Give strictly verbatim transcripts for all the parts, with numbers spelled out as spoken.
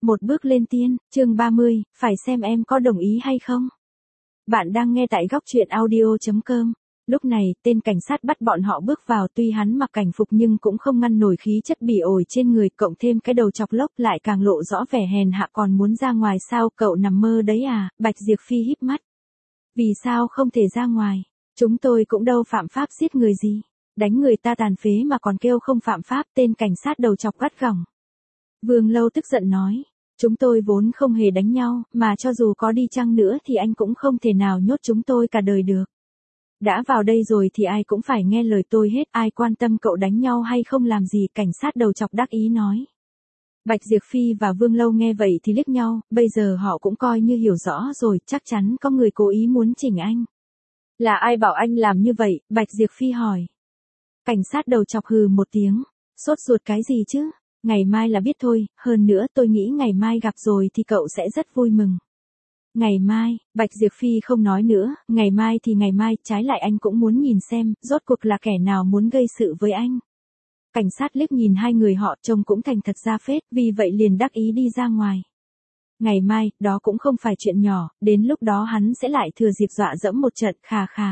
Một bước lên tiên, chương ba mươi, phải xem em có đồng ý hay không. Bạn đang nghe tại góc truyện audio chấm com. Lúc này, tên cảnh sát bắt bọn họ bước vào, tuy hắn mặc cảnh phục nhưng cũng không ngăn nổi khí chất bỉ ổi trên người, cộng thêm cái đầu chọc lốc lại càng lộ rõ vẻ hèn hạ. Còn muốn ra ngoài sao, cậu nằm mơ đấy à? Bạch Diệp Phi híp mắt. Vì sao không thể ra ngoài? Chúng tôi cũng đâu phạm pháp giết người gì. Đánh người ta tàn phế mà còn kêu không phạm pháp, tên cảnh sát đầu chọc gắt gỏng. Vương Lâu tức giận nói, chúng tôi vốn không hề đánh nhau, mà cho dù có đi chăng nữa thì anh cũng không thể nào nhốt chúng tôi cả đời được. Đã vào đây rồi thì ai cũng phải nghe lời tôi hết, ai quan tâm cậu đánh nhau hay không làm gì, cảnh sát đầu chọc đắc ý nói. Bạch Diệp Phi và Vương Lâu nghe vậy thì liếc nhau, bây giờ họ cũng coi như hiểu rõ rồi, chắc chắn có người cố ý muốn chỉnh anh. Là ai bảo anh làm như vậy? Bạch Diệp Phi hỏi. Cảnh sát đầu chọc hừ một tiếng, sốt ruột cái gì chứ? Ngày mai là biết thôi, hơn nữa tôi nghĩ ngày mai gặp rồi thì cậu sẽ rất vui mừng. Ngày mai, Bạch Diệp Phi không nói nữa, ngày mai thì ngày mai, trái lại anh cũng muốn nhìn xem, rốt cuộc là kẻ nào muốn gây sự với anh. Cảnh sát liếc nhìn hai người họ, trông cũng thành thật ra phết, vì vậy liền đắc ý đi ra ngoài. Ngày mai, đó cũng không phải chuyện nhỏ, đến lúc đó hắn sẽ lại thừa dịp dọa dẫm một trận, khà khà.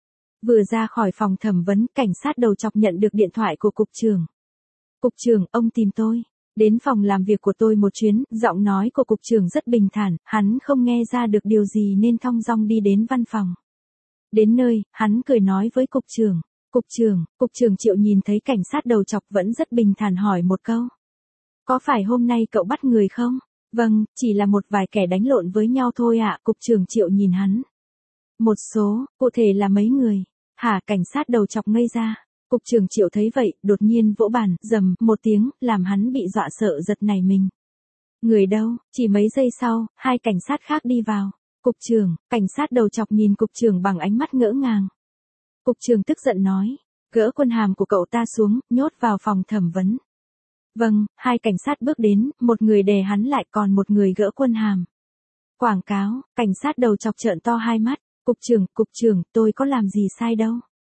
Vừa ra khỏi phòng thẩm vấn, cảnh sát đầu chọc nhận được điện thoại của cục trưởng. Cục trưởng, ông tìm tôi. Đến phòng làm việc của tôi một chuyến, giọng nói của cục trưởng rất bình thản, hắn không nghe ra được điều gì nên thong dong đi đến văn phòng. Đến nơi, hắn cười nói với cục trưởng. Cục trưởng, cục trưởng Triệu nhìn thấy cảnh sát đầu chọc vẫn rất bình thản hỏi một câu. Có phải hôm nay cậu bắt người không? Vâng, chỉ là một vài kẻ đánh lộn với nhau thôi ạ, cục trưởng Triệu nhìn hắn. Một số, cụ thể là mấy người? Hả, cảnh sát đầu chọc ngây ra. Cục trưởng Triệu thấy vậy, đột nhiên vỗ bàn, rầm một tiếng, làm hắn bị dọa sợ giật nảy mình. Người đâu? Chỉ mấy giây sau, hai cảnh sát khác đi vào. Cục trưởng, cảnh sát đầu chọc nhìn cục trưởng bằng ánh mắt ngỡ ngàng. Cục trưởng tức giận nói, gỡ quân hàm của cậu ta xuống, nhốt vào phòng thẩm vấn. Vâng, hai cảnh sát bước đến, một người đè hắn lại còn một người gỡ quân hàm. Quảng cáo, cảnh sát đầu chọc trợn to hai mắt, cục trưởng, cục trưởng, tôi có làm gì sai đâu.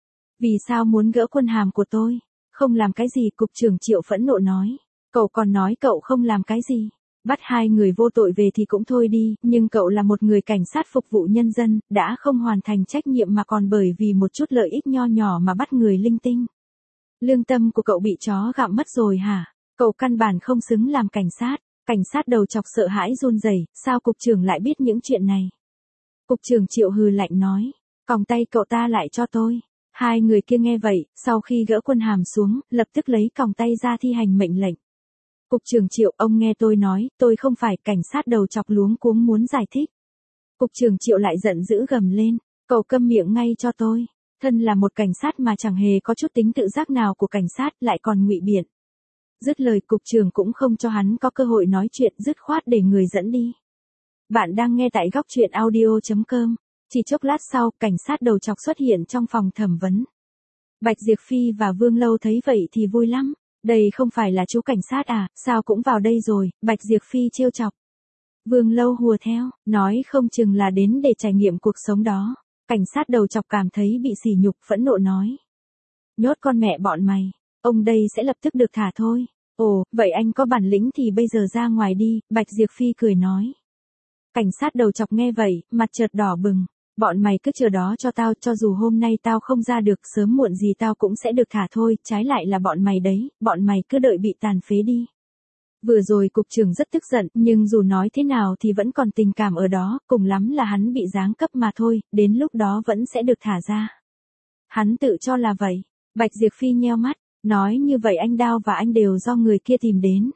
Vì sao muốn gỡ quân hàm của tôi? Không làm cái gì, cục trưởng Triệu phẫn nộ nói. Cậu còn nói cậu không làm cái gì. Bắt hai người vô tội về thì cũng thôi đi, nhưng cậu là một người cảnh sát phục vụ nhân dân, đã không hoàn thành trách nhiệm mà còn bởi vì một chút lợi ích nho nhỏ mà bắt người linh tinh. Lương tâm của cậu bị chó gặm mất rồi hả? Cậu căn bản không xứng làm cảnh sát. Cảnh sát đầu chọc sợ hãi run rẩy, sao cục trưởng lại biết những chuyện này? Cục trưởng Triệu hừ lạnh nói, còng tay cậu ta lại cho tôi. Hai người kia nghe vậy, sau khi gỡ quân hàm xuống, lập tức lấy còng tay ra thi hành mệnh lệnh. Cục trưởng Triệu, ông nghe tôi nói, tôi không phải, cảnh sát đầu chọc luống cuống muốn giải thích. Cục trưởng Triệu lại giận dữ gầm lên, cậu câm miệng ngay cho tôi. Thân là một cảnh sát mà chẳng hề có chút tính tự giác nào của cảnh sát, lại còn ngụy biện. Dứt lời, cục trưởng cũng không cho hắn có cơ hội nói chuyện, dứt khoát để người dẫn đi. Bạn đang nghe tại góc truyện audio chấm com. Chỉ chốc lát sau, cảnh sát đầu chọc xuất hiện trong phòng thẩm vấn. Bạch Diệp Phi và Vương Lâu thấy vậy thì vui lắm. Đây không phải là chú cảnh sát à, sao cũng vào đây rồi, Bạch Diệp Phi trêu chọc. Vương Lâu hùa theo, nói không chừng là đến để trải nghiệm cuộc sống đó. Cảnh sát đầu chọc cảm thấy bị sỉ nhục, phẫn nộ nói. Nhốt con mẹ bọn mày, ông đây sẽ lập tức được thả thôi. Ồ, vậy anh có bản lĩnh thì bây giờ ra ngoài đi, Bạch Diệp Phi cười nói. Cảnh sát đầu chọc nghe vậy, mặt chợt đỏ bừng. Bọn mày cứ chờ đó cho tao, cho dù hôm nay tao không ra được, sớm muộn gì tao cũng sẽ được thả thôi, trái lại là bọn mày đấy, bọn mày cứ đợi bị tàn phế đi. Vừa rồi cục trưởng rất tức giận, nhưng dù nói thế nào thì vẫn còn tình cảm ở đó, cùng lắm là hắn bị giáng cấp mà thôi, đến lúc đó vẫn sẽ được thả ra. Hắn tự cho là vậy. Bạch Diệp Phi nheo mắt, nói như vậy anh Đao và anh đều do người kia tìm đến.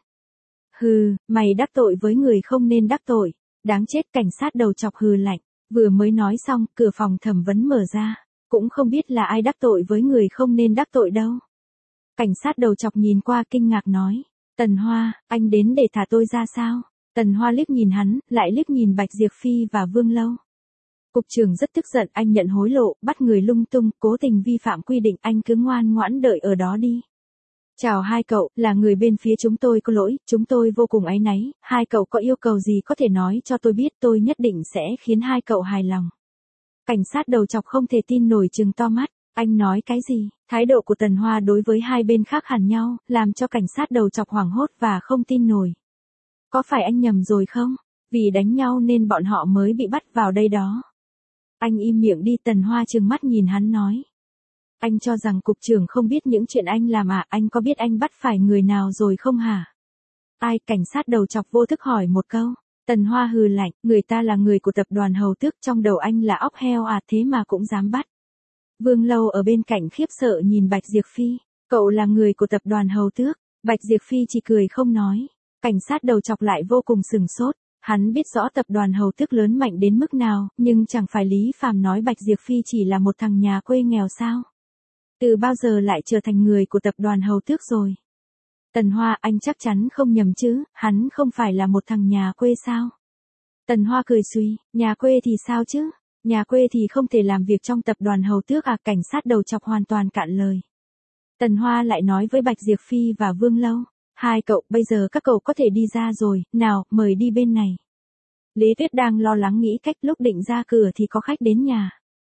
Hừ, mày đắc tội với người không nên đắc tội, đáng chết, cảnh sát đầu chọc hừ lạnh. Vừa mới nói xong, cửa phòng thẩm vấn mở ra. Cũng không biết là ai đắc tội với người không nên đắc tội đâu. Cảnh sát đầu chọc nhìn qua kinh ngạc nói. Tần Hoa, anh đến để thả tôi ra sao? Tần Hoa liếc nhìn hắn, lại liếc nhìn Bạch Diệp Phi và Vương Lâu. Cục trưởng rất tức giận, anh nhận hối lộ, bắt người lung tung, cố tình vi phạm quy định, anh cứ ngoan ngoãn đợi ở đó đi. Chào hai cậu, là người bên phía chúng tôi có lỗi, chúng tôi vô cùng áy náy, hai cậu có yêu cầu gì có thể nói cho tôi biết, tôi nhất định sẽ khiến hai cậu hài lòng. Cảnh sát đầu chọc không thể tin nổi trừng to mắt, anh nói cái gì? Thái độ của Tần Hoa đối với hai bên khác hẳn nhau, làm cho cảnh sát đầu chọc hoảng hốt và không tin nổi. Có phải anh nhầm rồi không? Vì đánh nhau nên bọn họ mới bị bắt vào đây đó. Anh im miệng đi. Tần Hoa trừng mắt nhìn hắn nói. Anh cho rằng cục trưởng không biết những chuyện anh làm à? Anh có biết anh bắt phải người nào rồi không hả? Ai? Cảnh sát đầu chọc vô thức hỏi một câu. Tần Hoa hừ lạnh, người ta là người của tập đoàn Hầu Tước, trong đầu anh là óc heo à, thế mà cũng dám bắt. Vương Lâu ở bên cạnh khiếp sợ nhìn Bạch Diệp Phi, cậu là người của tập đoàn Hầu Tước. Bạch Diệp Phi chỉ cười không nói. Cảnh sát đầu chọc lại vô cùng sừng sốt, hắn biết rõ tập đoàn Hầu Tước lớn mạnh đến mức nào, nhưng chẳng phải Lý Phàm nói Bạch Diệp Phi chỉ là một thằng nhà quê nghèo sao? Từ bao giờ lại trở thành người của tập đoàn Hầu Tước rồi? Tần Hoa, anh chắc chắn không nhầm chứ, hắn không phải là một thằng nhà quê sao? Tần Hoa cười suy, nhà quê thì sao chứ? Nhà quê thì không thể làm việc trong tập đoàn Hầu Tước à? Cảnh sát đầu chọc hoàn toàn cạn lời. Tần Hoa lại nói với Bạch Diệp Phi và Vương Lâu, hai cậu, bây giờ các cậu có thể đi ra rồi, nào, mời đi bên này. Lý Tuyết đang lo lắng nghĩ cách lúc định ra cửa thì có khách đến nhà.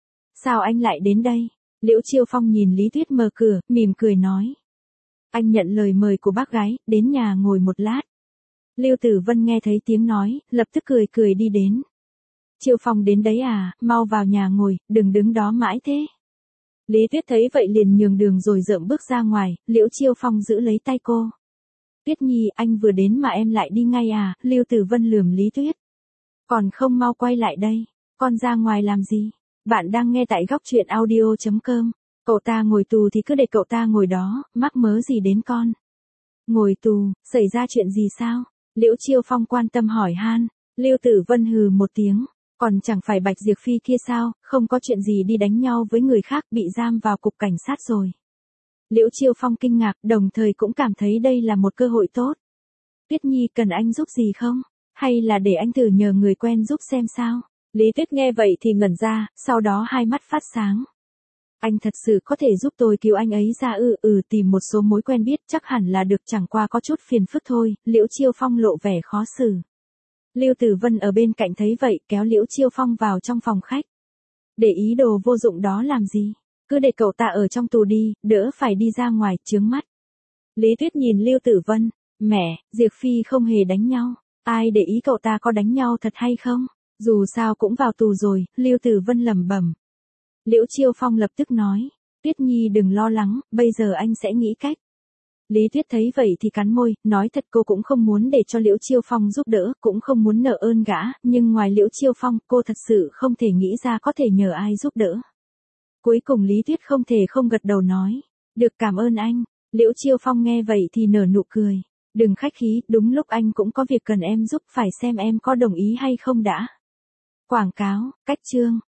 Sao anh lại đến đây? Liễu Chiêu Phong nhìn Lý Tuyết mở cửa, mỉm cười nói. Anh nhận lời mời của bác gái, đến nhà ngồi một lát. Lưu Tử Vân nghe thấy tiếng nói, lập tức cười cười đi đến. Chiêu Phong đến đấy à, mau vào nhà ngồi, đừng đứng đó mãi thế. Lý Tuyết thấy vậy liền nhường đường rồi dợm bước ra ngoài, Liễu Chiêu Phong giữ lấy tay cô. Tuyết Nhi, anh vừa đến mà em lại đi ngay à? Lưu Tử Vân lườm Lý Tuyết. Còn không mau quay lại đây, con ra ngoài làm gì? Bạn đang nghe tại góc truyện audio chấm com. Cậu ta ngồi tù thì cứ để cậu ta ngồi đó, mắc mớ gì đến con? Ngồi tù, xảy ra chuyện gì sao? Liễu Chiêu Phong quan tâm hỏi han. Lưu Tử Vân hừ một tiếng, còn chẳng phải Bạch Diệp Phi kia sao, không có chuyện gì đi đánh nhau với người khác, bị giam vào cục cảnh sát rồi. Liễu Chiêu Phong kinh ngạc, đồng thời cũng cảm thấy đây là một cơ hội tốt. Tuyết Nhi cần anh giúp gì không? Hay là để anh thử nhờ người quen giúp xem sao? Lý Tuyết nghe vậy thì ngẩn ra, sau đó hai mắt phát sáng. Anh thật sự có thể giúp tôi cứu anh ấy ra ư? Ừ, ừ tìm một số mối quen biết chắc hẳn là được, chẳng qua có chút phiền phức thôi. Liễu Chiêu Phong lộ vẻ khó xử. Lưu Tử Vân ở bên cạnh thấy vậy kéo Liễu Chiêu Phong vào trong phòng khách. Để ý đồ vô dụng đó làm gì? Cứ để cậu ta ở trong tù đi, đỡ phải đi ra ngoài, chướng mắt. Lý Tuyết nhìn Lưu Tử Vân, mẹ, Diệp Phi không hề đánh nhau, ai để ý cậu ta có đánh nhau thật hay không? Dù sao cũng vào tù rồi, Lưu Tử Vân lẩm bẩm. Liễu Chiêu Phong lập tức nói, Tuyết Nhi đừng lo lắng, bây giờ anh sẽ nghĩ cách. Lý Tuyết thấy vậy thì cắn môi, nói thật cô cũng không muốn để cho Liễu Chiêu Phong giúp đỡ, cũng không muốn nợ ơn gã, nhưng ngoài Liễu Chiêu Phong, cô thật sự không thể nghĩ ra có thể nhờ ai giúp đỡ. Cuối cùng Lý Tuyết không thể không gật đầu nói, được cảm ơn anh. Liễu Chiêu Phong nghe vậy thì nở nụ cười, đừng khách khí, đúng lúc anh cũng có việc cần em giúp, phải xem em có đồng ý hay không đã. Quảng cáo, cách chương.